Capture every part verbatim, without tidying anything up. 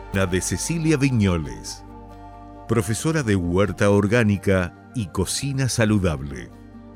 La de Cecilia Viñoles, profesora de huerta orgánica y cocina saludable.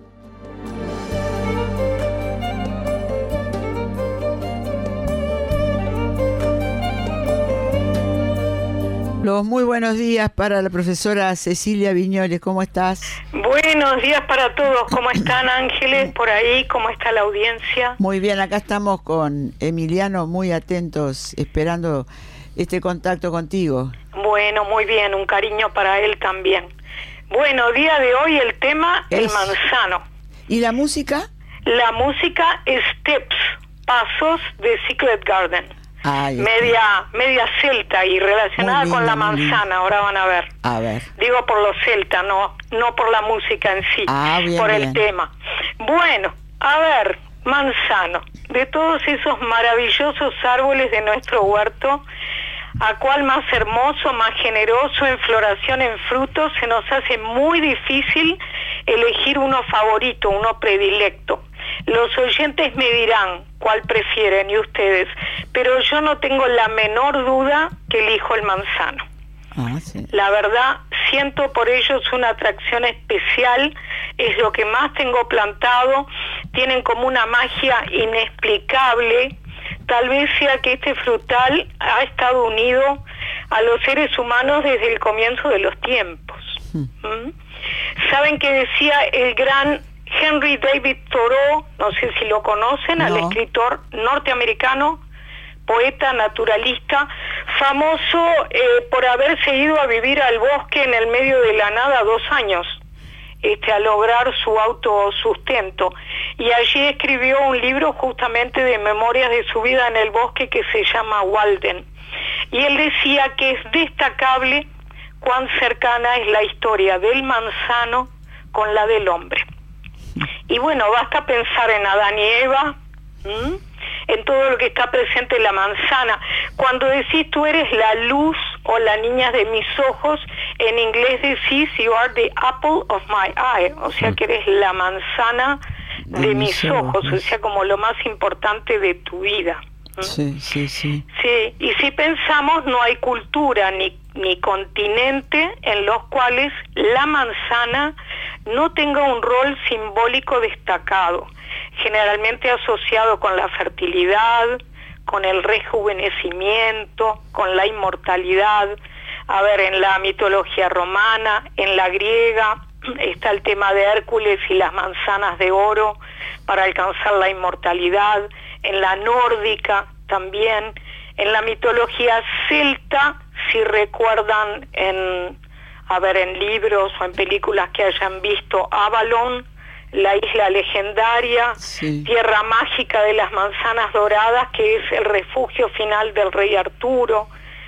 Los muy buenos días para la profesora Cecilia Viñoles, ¿cómo estás? Buenos días para todos, ¿cómo están, Ángeles? Por ahí, ¿cómo está la audiencia? Muy bien, acá estamos con Emiliano muy atentos, esperando este contacto contigo. Bueno, muy bien, un cariño para él también. Bueno, día de hoy el tema, es... el manzano. ¿Y la música? La música Steps, Pasos de Secret Garden. Ay, media media celta y relacionada lindo, con la manzana, ahora van a ver. A ver. Digo por los celtas, no no por la música en sí, ah, bien, por bien. el tema. Bueno, a ver, manzano, de todos esos maravillosos árboles de nuestro huerto, ¿a cuál más hermoso, más generoso en floración, en frutos? Se nos hace muy difícil elegir uno favorito, uno predilecto. Los oyentes me dirán cuál prefieren y ustedes, pero yo no tengo la menor duda que elijo el manzano. Ah, sí. La verdad, siento por ellos una atracción especial, es lo que más tengo plantado, tienen como una magia inexplicable. Tal vez sea que este frutal ha estado unido a los seres humanos desde el comienzo de los tiempos. Hmm. ¿Mm? ¿Saben qué decía el gran Henry David Thoreau? No sé si lo conocen, no. Al escritor norteamericano, poeta, naturalista, famoso eh, por haberse ido a vivir al bosque en el medio de la nada dos años, este, a lograr su autosustento. Y allí escribió un libro justamente de memorias de su vida en el bosque que se llama Walden. Y él decía que es destacable cuán cercana es la historia del manzano con la del hombre. Y bueno, basta pensar en Adán y Eva, ¿m? en todo lo que está presente en la manzana. Cuando decís tú eres la luz o la niña de mis ojos, en inglés decís you are the apple of my eye, o sea que eres la manzana de, de mis ojos, ojos, o sea como lo más importante de tu vida. ¿m? Sí, sí, sí. Sí, y si pensamos no hay cultura ni, ni continente en los cuales la manzana no tenga un rol simbólico destacado, generalmente asociado con la fertilidad, con el rejuvenecimiento, con la inmortalidad. A ver, en la mitología romana, en la griega, está el tema de Hércules y las manzanas de oro para alcanzar la inmortalidad. En la nórdica también, en la mitología celta, si recuerdan en, a ver, en libros o en películas que hayan visto, Avalon, la isla legendaria, sí. Tierra mágica de las manzanas doradas, que es el refugio final del rey Arturo.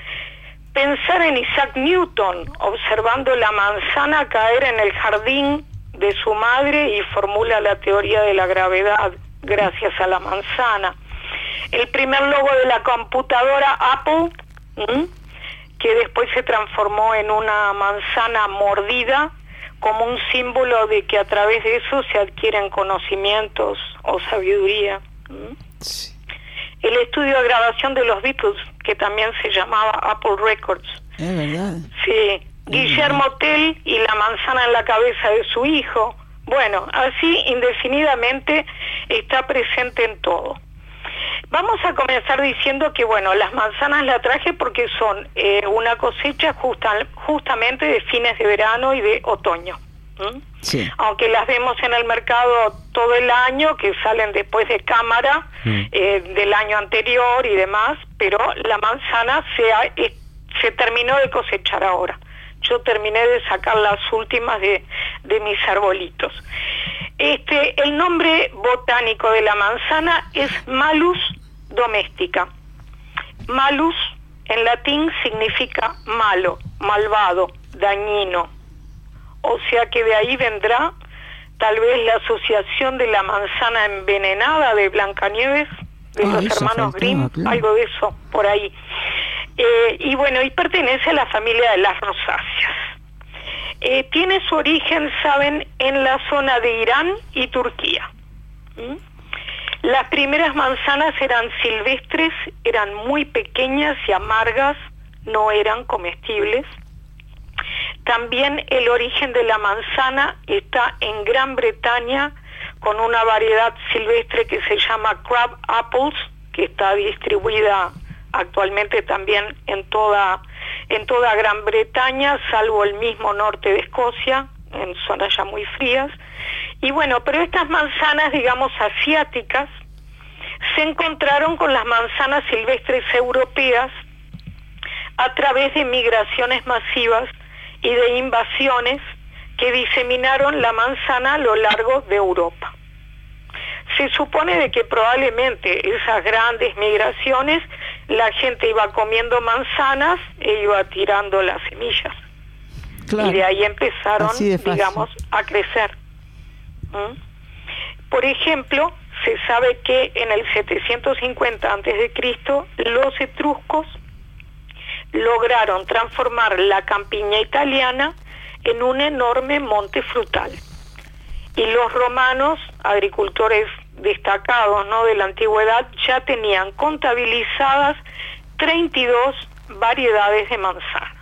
Pensar en Isaac Newton, observando la manzana caer en el jardín de su madre y formula la teoría de la gravedad gracias a la manzana. El primer logo de la computadora Apple, ¿m? que después se transformó en una manzana mordida, como un símbolo de que a través de eso se adquieren conocimientos o sabiduría. ¿m? Sí. El estudio de grabación de los Beatles, que también se llamaba Apple Records. Es verdad. Sí. Es Guillermo verdad. Tell y la manzana en la cabeza de su hijo. Bueno, así indefinidamente está presente en todo. Vamos a comenzar diciendo que, bueno, las manzanas las traje porque son eh, una cosecha justa, justamente de fines de verano y de otoño. ¿Mm? Sí. Aunque las vemos en el mercado todo el año, que salen después de cámara, mm. eh, del año anterior y demás, pero la manzana se, ha, eh, se terminó de cosechar ahora. Yo terminé de sacar las últimas de, de mis arbolitos. Este, el nombre botánico de la manzana es Malus domestica. Malus en latín significa malo, malvado, dañino. O sea que de ahí vendrá tal vez la asociación de la manzana envenenada de Blancanieves, de ah, los hermanos Grimm, claro. Algo de eso por ahí. Eh, y bueno, y pertenece a la familia de las rosáceas. Eh, tiene su origen, saben, en la zona de Irán y Turquía. ¿Mm? Las primeras manzanas eran silvestres, eran muy pequeñas y amargas, no eran comestibles. También el origen de la manzana está en Gran Bretaña, con una variedad silvestre que se llama crab apples, que está distribuida actualmente también en toda, en toda Gran Bretaña, salvo el mismo norte de Escocia, en zonas ya muy frías. Y bueno, pero estas manzanas, digamos, asiáticas, se encontraron con las manzanas silvestres europeas a través de migraciones masivas y de invasiones que diseminaron la manzana a lo largo de Europa. Se supone de que probablemente esas grandes migraciones, la gente iba comiendo manzanas e iba tirando las semillas. Claro. Y de ahí empezaron, digamos, a crecer. ¿Mm? Por ejemplo, se sabe que en el setecientos cincuenta antes de Cristo los etruscos lograron transformar la campiña italiana en un enorme monte frutal. Y los romanos, agricultores destacados, ¿no?, de la antigüedad, ya tenían contabilizadas treinta y dos variedades de manzana.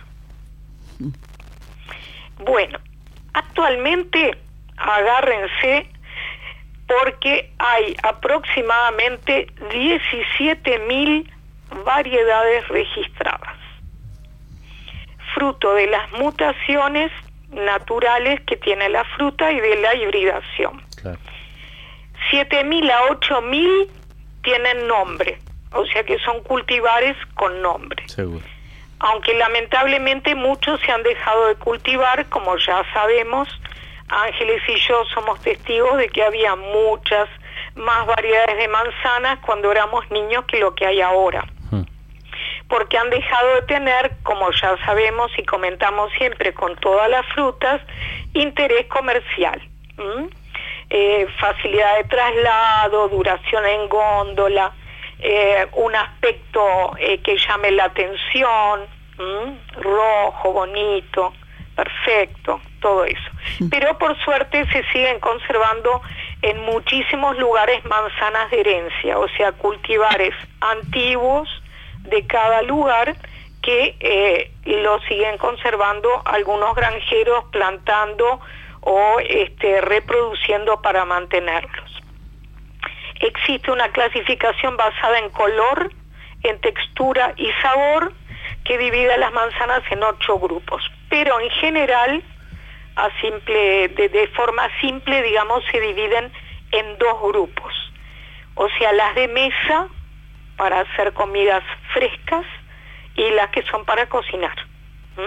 Bueno, actualmente agárrense porque hay aproximadamente diecisiete mil variedades registradas, fruto de las mutaciones naturales que tiene la fruta y de la hibridación. Claro. siete mil a ocho mil tienen nombre, o sea que son cultivares con nombre. Seguro. Aunque lamentablemente muchos se han dejado de cultivar, como ya sabemos, Ángeles y yo somos testigos de que había muchas más variedades de manzanas cuando éramos niños que lo que hay ahora. Porque han dejado de tener, como ya sabemos y comentamos siempre con todas las frutas, interés comercial. ¿Mm? Eh, facilidad de traslado, duración en góndola, eh, un aspecto eh, que llame la atención, ¿Mm? rojo, bonito, perfecto, todo eso. Pero por suerte se siguen conservando en muchísimos lugares manzanas de herencia, o sea, cultivares antiguos de cada lugar que eh, lo siguen conservando algunos granjeros plantando o este, reproduciendo para mantenerlos. Existe una clasificación basada en color, en textura y sabor que divide las manzanas en ocho grupos, pero en general, a simple, de, de forma simple, digamos, se dividen en dos grupos, o sea, las de mesa, para hacer comidas frescas, y las que son para cocinar. ¿Mm?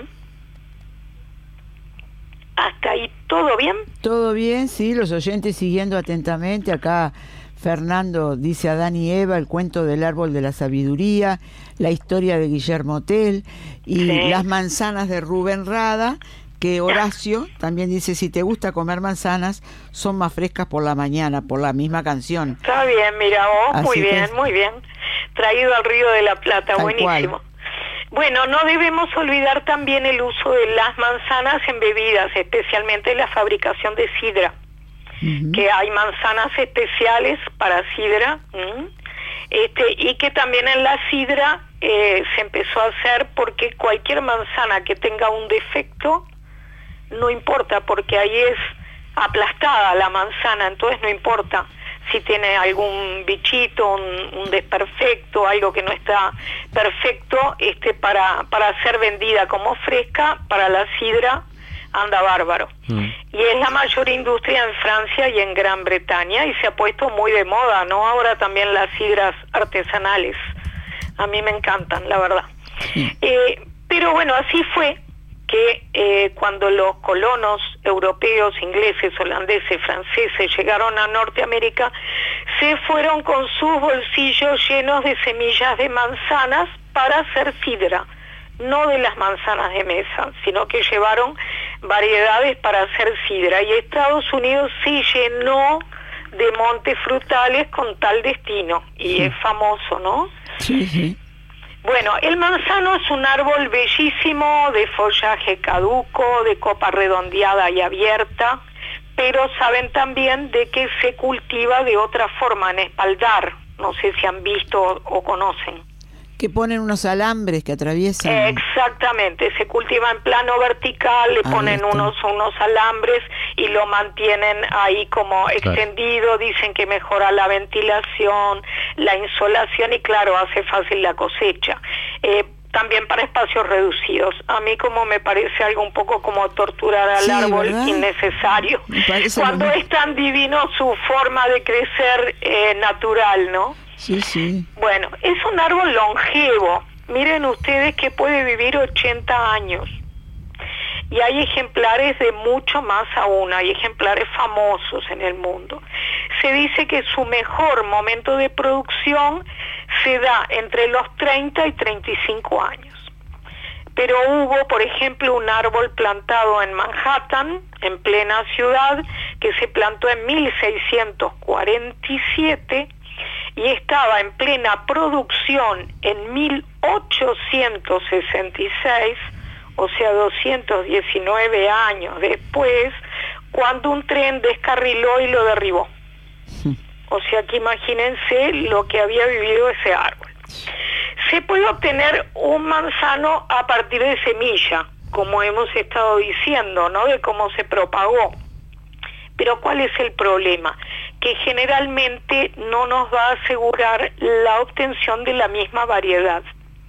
¿Hasta ahí todo bien? Todo bien, sí, los oyentes siguiendo atentamente. Acá Fernando dice Adán y Eva, el cuento del árbol de la sabiduría, la historia de Guillermo Tell y sí. Las manzanas de Rubén Rada, que Horacio también dice, si te gusta comer manzanas, son más frescas por la mañana, por la misma canción. Está bien, mira vos, Así muy bien, es. muy bien. Traído al Río de la Plata, Tal buenísimo. Cual. Bueno, no debemos olvidar también el uso de las manzanas en bebidas, especialmente en la fabricación de sidra, uh-huh. que hay manzanas especiales para sidra, ¿m? este, y que también en la sidra eh, se empezó a hacer porque cualquier manzana que tenga un defecto, no importa, porque ahí es aplastada la manzana, entonces no importa si tiene algún bichito, un, un desperfecto, algo que no está perfecto, este, para, para ser vendida como fresca, para la sidra anda bárbaro. Mm. Y es la mayor industria en Francia y en Gran Bretaña, y se ha puesto muy de moda, ¿no? Ahora también las sidras artesanales. A mí me encantan, la verdad. Mm. Eh, pero bueno, así fue que eh, cuando los colonos europeos, ingleses, holandeses, franceses llegaron a Norteamérica, se fueron con sus bolsillos llenos de semillas de manzanas para hacer sidra, no de las manzanas de mesa, sino que llevaron variedades para hacer sidra, y Estados Unidos se llenó de montes frutales con tal destino, y sí. es famoso, ¿no? Sí, sí. Bueno, el manzano es un árbol bellísimo, de follaje caduco, de copa redondeada y abierta, pero saben también de que se cultiva de otra forma, en espaldar. No sé si han visto o conocen. Que ponen unos alambres que atraviesan. Exactamente, se cultiva en plano vertical, le Ahí ponen está. unos unos alambres y lo mantienen ahí como Claro. extendido, dicen que mejora la ventilación, la insolación y claro, hace fácil la cosecha. Eh, también para espacios reducidos. A mí como me parece algo un poco como torturar al Sí, árbol ¿verdad? innecesario. Me parece Cuando lo es mismo. tan divino su forma de crecer eh, natural, ¿no? Sí, sí. Bueno, es un árbol longevo. Miren ustedes que puede vivir ochenta años. Y hay ejemplares de mucho más aún, hay ejemplares famosos en el mundo. Se dice que su mejor momento de producción se da entre los treinta y treinta y cinco años. Pero hubo, por ejemplo, un árbol plantado en Manhattan, en plena ciudad, que se plantó en mil seiscientos cuarenta y siete y estaba en plena producción en mil ochocientos sesenta y seis, o sea, doscientos diecinueve años después, cuando un tren descarriló y lo derribó. O sea que imagínense lo que había vivido ese árbol. Se puede obtener un manzano a partir de semilla, como hemos estado diciendo, ¿no? De cómo se propagó. Pero ¿cuál es el problema? Que generalmente no nos va a asegurar la obtención de la misma variedad.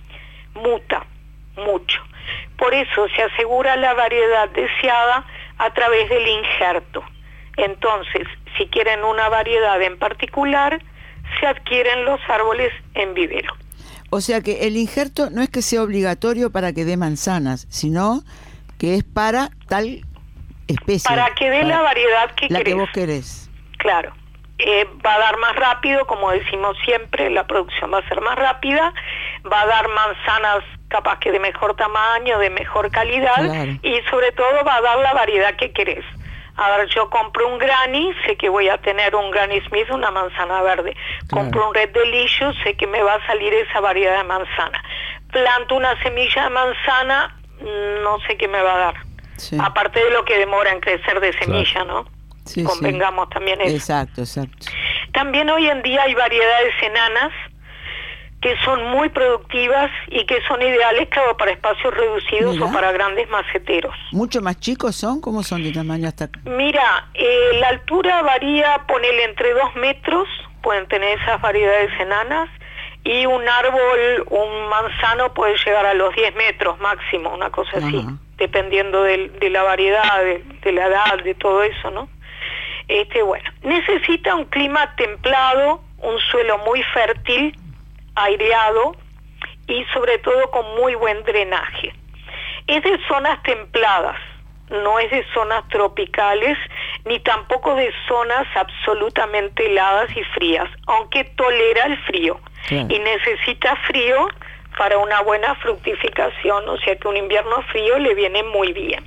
Muta mucho. Por eso se asegura la variedad deseada a través del injerto. Entonces, si quieren una variedad en particular, se adquieren los árboles en vivero. O sea que el injerto no es que sea obligatorio para que dé manzanas, sino que es para tal especie. Para que dé para la variedad que la querés. que vos querés. Claro. Eh, va a dar más rápido, como decimos siempre, la producción va a ser más rápida, va a dar manzanas capaz que de mejor tamaño, de mejor calidad, Claro. y sobre todo va a dar la variedad que querés. A ver, yo compro un Granny, sé que voy a tener un Granny Smith, una manzana verde. Claro. Compro un Red Delicious, sé que me va a salir esa variedad de manzana. Planto una semilla de manzana, no sé qué me va a dar. Sí. Aparte de lo que demora en crecer de semilla, ¿no? Sí, Convengamos sí. también eso. Exacto, exacto. También hoy en día hay variedades enanas que son muy productivas y que son ideales, claro, para espacios reducidos Mira. o para grandes maceteros. ¿Mucho más chicos son? ¿Cómo son de tamaño hasta...? Mira, eh, la altura varía, ponele entre dos metros, pueden tener esas variedades enanas, y un árbol, un manzano puede llegar a los diez metros máximo, una cosa así, Ajá. dependiendo del- de, la variedad, de, de la edad, de todo eso, ¿no? Este, bueno, necesita un clima templado, un suelo muy fértil, aireado y sobre todo con muy buen drenaje. Es de zonas templadas, no es de zonas tropicales, ni tampoco de zonas absolutamente heladas y frías, aunque tolera el frío. Claro. Y necesita frío para una buena fructificación, o sea que un invierno frío le viene muy bien.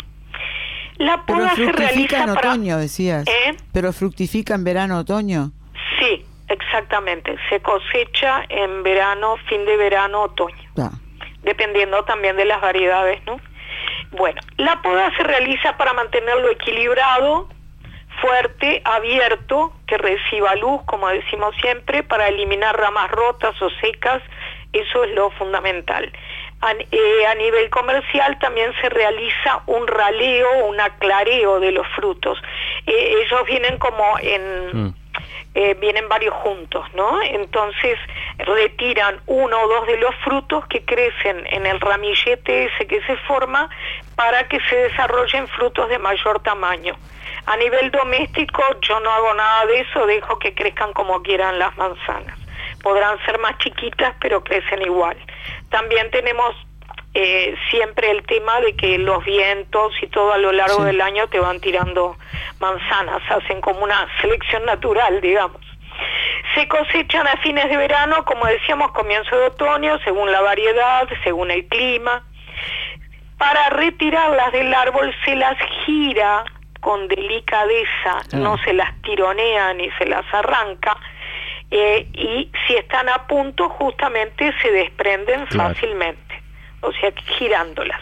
La Pero poda se fructifica realiza en para... otoño, decías. ¿Eh? Pero fructifica en verano, otoño. Sí, exactamente. Se cosecha en verano, fin de verano, otoño. Ah, Dependiendo también de las variedades, ¿no? Bueno, la poda se realiza para mantenerlo equilibrado, fuerte, abierto, que reciba luz, como decimos siempre, para eliminar ramas rotas o secas, eso es lo fundamental. A, eh, a nivel comercial también se realiza un raleo, un aclareo de los frutos. Eh, ellos vienen como en... Mm. Eh, vienen varios juntos, ¿no? Entonces retiran uno o dos de los frutos que crecen en el ramillete ese que se forma para que se desarrollen frutos de mayor tamaño. A nivel doméstico yo no hago nada de eso, dejo que crezcan como quieran las manzanas. Podrán ser más chiquitas, pero crecen igual. También tenemos eh, siempre el tema de que los vientos y todo a lo largo Sí. del año te van tirando manzanas, hacen como una selección natural, digamos. Se cosechan a fines de verano, como decíamos, comienzo de otoño, según la variedad, según el clima. Para retirarlas del árbol se las gira con delicadeza, Ah. no se las tironea ni se las arranca, eh, y si están a punto justamente se desprenden Claro. fácilmente, o sea, girándolas.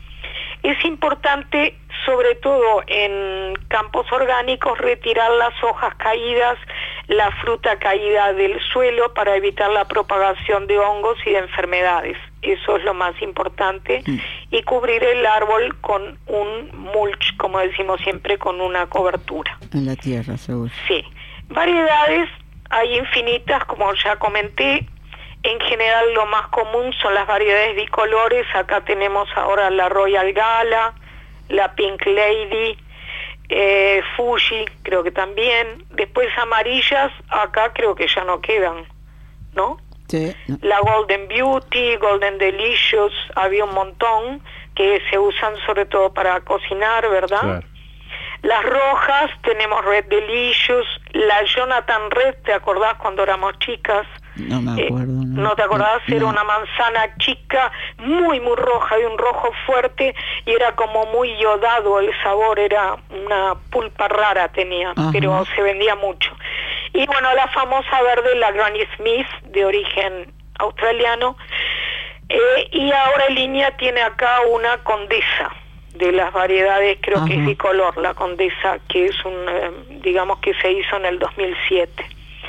Es importante, sobre todo en campos orgánicos, retirar las hojas caídas la fruta caída del suelo para evitar la propagación de hongos y de enfermedades. Eso es lo más importante. Mm. Y cubrir el árbol con un mulch, como decimos siempre, con una cobertura. En la tierra, seguro. Sí. Variedades hay infinitas, como ya comenté. En general lo más común son las variedades bicolores. Acá tenemos ahora la Royal Gala, la Pink Lady, eh, Fuji, creo que también. Después amarillas, acá creo que ya no quedan, ¿no? Sí. La Golden Beauty, Golden Delicious, había un montón que se usan sobre todo para cocinar, ¿verdad? Claro. Las rojas, tenemos Red Delicious, la Jonathan Red, ¿te acordás cuando éramos chicas? No me acuerdo. Eh, ¿No te acordás? No. Era una manzana chica, muy, muy roja, de un rojo fuerte, y era como muy yodado el sabor, era una pulpa rara tenía, Ajá. pero se vendía mucho. Y bueno, la famosa verde, la Granny Smith, de origen australiano, eh, y ahora en línea tiene acá una Condesa, de las variedades, creo Ajá. que es bicolor, la Condesa, que es un, eh, digamos que se hizo en el dos mil siete.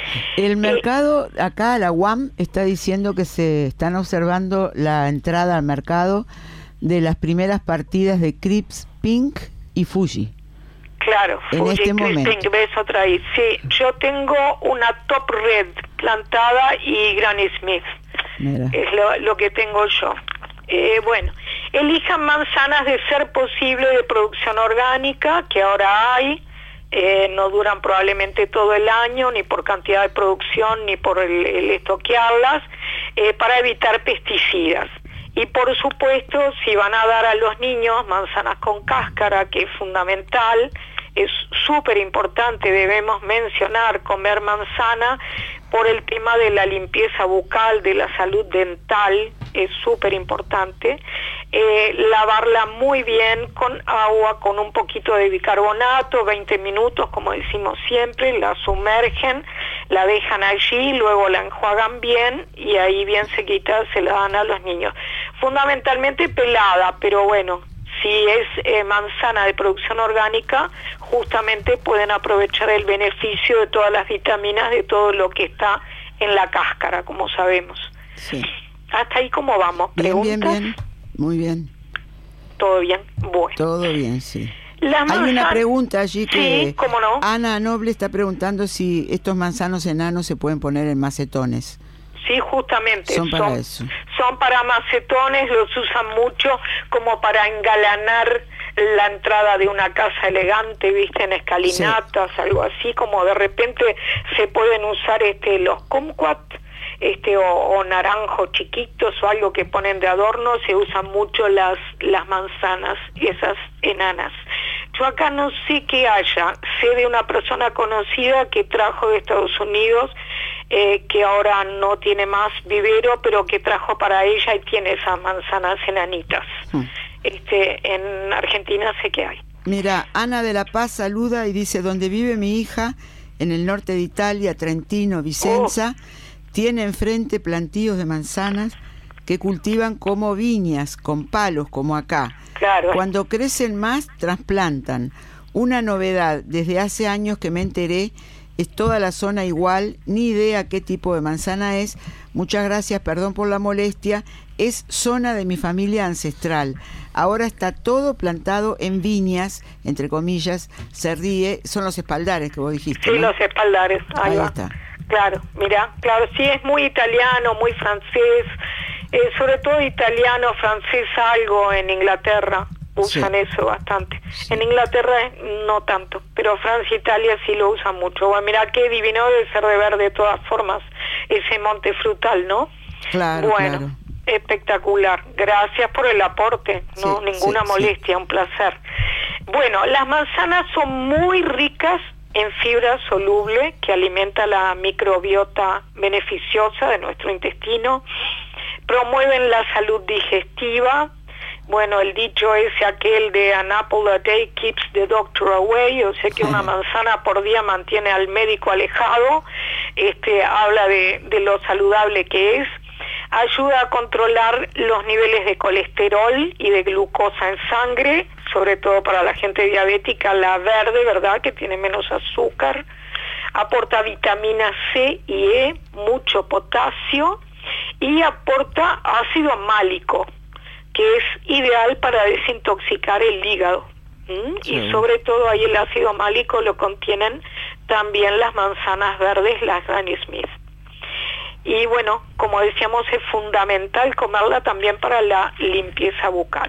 El mercado, eh, acá la U A M está diciendo que se están observando la entrada al mercado de las primeras partidas de Crisp Pink y Fuji. Claro, en Fuji, este momento. Pink, ves otra ahí. Sí, yo tengo una Top Red plantada y Granny Smith. Mira. Es lo, lo que tengo yo. Eh, bueno, elijan manzanas de ser posible de producción orgánica, que ahora hay. Eh, no duran probablemente todo el año, ni por cantidad de producción, ni por el, el estoquearlas, eh, para evitar pesticidas. Y por supuesto, si van a dar a los niños manzanas con cáscara, que es fundamental, es súper importante, debemos mencionar comer manzana por el tema de la limpieza bucal, de la salud dental, es súper importante. Eh, lavarla muy bien con agua, con un poquito de bicarbonato, veinte minutos, como decimos siempre, la sumergen, la dejan allí, luego la enjuagan bien y ahí bien sequita se la dan a los niños. Fundamentalmente pelada, pero bueno, si es eh, manzana de producción orgánica, justamente pueden aprovechar el beneficio de todas las vitaminas, de todo lo que está en la cáscara, como sabemos. Sí. Hasta ahí, ¿cómo vamos? ¿Preguntas? Bien, bien, bien. Muy bien. ¿Todo bien? Bueno. Todo bien, sí. Las Hay una pregunta allí que sí, ¿cómo no? Ana Noble está preguntando si estos manzanos enanos se pueden poner en macetones. Sí, justamente. Son para son, eso. Son para macetones, los usan mucho como para engalanar la entrada de una casa elegante, viste, en escalinatas, sí. algo así, como de repente se pueden usar este los kumquat, este o, o naranjos chiquitos o algo que ponen de adorno, se usan mucho las las manzanas, esas enanas. Yo acá no sé qué haya, sé de una persona conocida que trajo de Estados Unidos, eh, que ahora no tiene más vivero, pero que trajo para ella y tiene esas manzanas enanitas. Mm. Este, en Argentina sé que hay. Mira, Ana de la Paz saluda y dice, donde vive mi hija, en el norte de Italia, Trentino, Vicenza, oh. tiene enfrente plantíos de manzanas que cultivan como viñas, con palos, como acá. Claro. Cuando crecen más, trasplantan. Una novedad, desde hace años que me enteré, es toda la zona igual, ni idea qué tipo de manzana es. Muchas gracias, perdón por la molestia. Es zona de mi familia ancestral. Ahora está todo plantado en viñas, entre comillas, se ríe, son los espaldares que vos dijiste, Sí, ¿no? los espaldares, ahí, ahí va. está. Claro, mira, claro, sí, es muy italiano, muy francés, eh, sobre todo italiano, francés algo, en Inglaterra usan sí. eso bastante. Sí. En Inglaterra no tanto, pero Francia e Italia sí lo usan mucho. Bueno, mira qué divino debe ser de ver de todas formas ese monte frutal, ¿no? Claro, bueno, claro. Espectacular. Gracias por el aporte, no sí, ninguna sí, molestia, sí. un placer. Bueno, las manzanas son muy ricas en fibra soluble que alimenta la microbiota beneficiosa de nuestro intestino, promueven la salud digestiva. Bueno, el dicho es aquel de an apple a day keeps the doctor away, o sea que una manzana por día mantiene al médico alejado. Este habla de, de lo saludable que es. Ayuda a controlar los niveles de colesterol y de glucosa en sangre, sobre todo para la gente diabética, la verde, ¿verdad?, que tiene menos azúcar. aporta vitamina C y E, mucho potasio, y aporta ácido málico, que es ideal para desintoxicar el hígado. ¿Mm? Sí. Y sobre todo ahí el ácido málico lo contienen también las manzanas verdes, las Granny Smith. Y bueno, como decíamos, es fundamental comerla también para la limpieza bucal.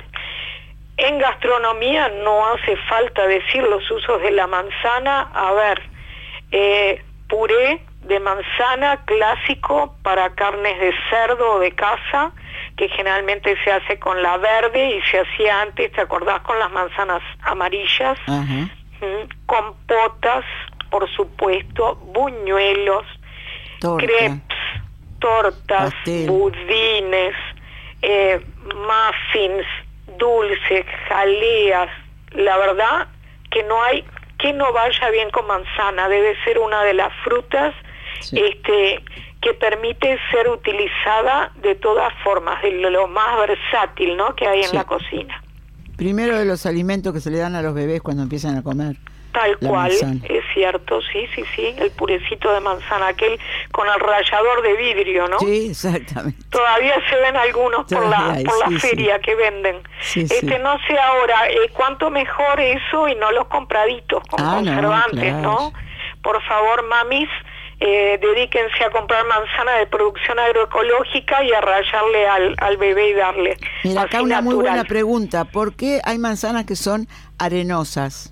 En gastronomía no hace falta decir los usos de la manzana. A ver, eh, puré de manzana clásico para carnes de cerdo o de caza, que generalmente se hace con la verde y se hacía antes, ¿te acordás? Con las manzanas amarillas. Uh-huh. Mm, compotas, por supuesto, buñuelos, Torta. crepes, tortas, Pastel. budines, eh, muffins, dulces, jaleas. La verdad que no hay que no vaya bien con manzana. Debe ser una de las frutas sí. este que permite ser utilizada de todas formas, de lo más versátil, ¿no?, que hay en sí. la cocina. Primero de los alimentos que se le dan a los bebés cuando empiezan a comer. Tal cual, manzana. Es cierto, sí, sí, sí, el purecito de manzana, aquel con el rallador de vidrio, ¿no? Sí, exactamente. Todavía se ven algunos por la, hay, por la sí, feria sí. que venden. Sí, este sí. No sé ahora, eh, cuánto mejor eso y no los compraditos con ah, conservantes, ¿no? Claro. ¿no? Por favor, mamis, eh, dedíquense a comprar manzana de producción agroecológica y a rallarle al, al bebé y darle. Mira, acá una natural. Muy buena pregunta, ¿por qué hay manzanas que son arenosas?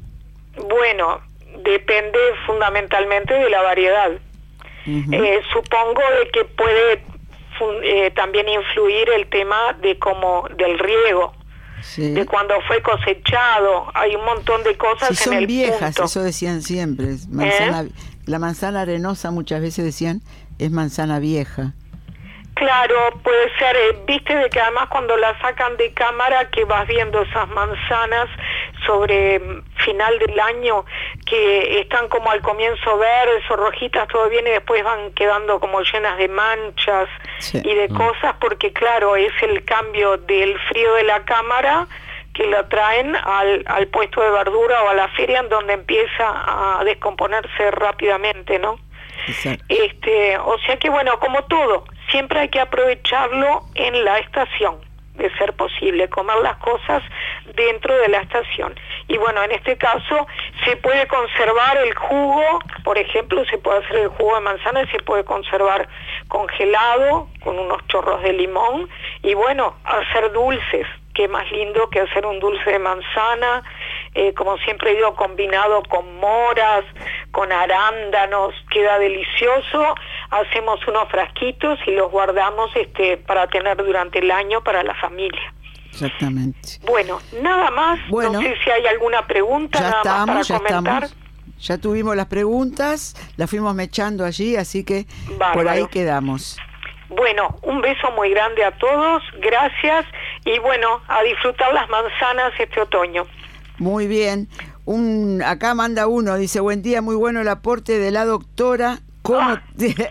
Bueno, depende fundamentalmente de la variedad. Uh-huh. Eh, supongo de que puede eh, también influir el tema de cómo del riego, sí. de cuando fue cosechado. Hay un montón de cosas si en el son viejas, punto. Eso decían siempre. Manzana, ¿Eh? La manzana arenosa muchas veces decían es manzana vieja. Claro, puede ser, eh, viste de que además cuando la sacan de cámara que vas viendo esas manzanas sobre final del año que están como al comienzo verdes o rojitas, todo bien, y después van quedando como llenas de manchas sí. y de mm. cosas, porque claro, es el cambio del frío de la cámara que lo traen al, al puesto de verdura o a la feria, en donde empieza a descomponerse rápidamente, ¿no? Exacto. Este, o sea que bueno, como todo, siempre hay que aprovecharlo en la estación, de ser posible, comer las cosas dentro de la estación. Y bueno, en este caso se puede conservar el jugo, por ejemplo, se puede hacer el jugo de manzana y se puede conservar congelado con unos chorros de limón y bueno, hacer dulces. Qué más lindo que hacer un dulce de manzana, eh, como siempre digo, combinado con moras, con arándanos, queda delicioso. Hacemos unos frasquitos y los guardamos este para tener durante el año para la familia. Exactamente. Bueno, nada más, bueno, no sé si hay alguna pregunta, ya nada estamos, más para ya comentar. Estamos. Ya tuvimos las preguntas, las fuimos mechando allí, así que Bárbaro. Por ahí quedamos. Bueno, un beso muy grande a todos, gracias, y bueno, a disfrutar las manzanas este otoño. Muy bien. Un, acá manda uno, dice, buen día, muy bueno el aporte de la doctora, como, ah.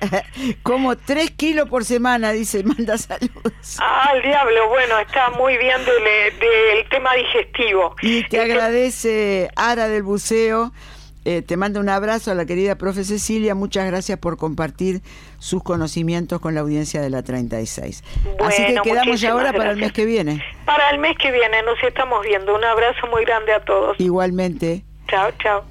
como tres kilos por semana, dice, manda saludos. Ah, el diablo, bueno, está muy bien del, del tema digestivo. Y te este... agradece Ara del Buceo. Eh, te mando un abrazo a la querida profe Cecilia, muchas gracias por compartir sus conocimientos con la audiencia de la treinta y seis. Bueno, así que quedamos ya ahora gracias. Para el mes que viene. Para el mes que viene nos estamos viendo. Un abrazo muy grande a todos. Igualmente. Chao, chao.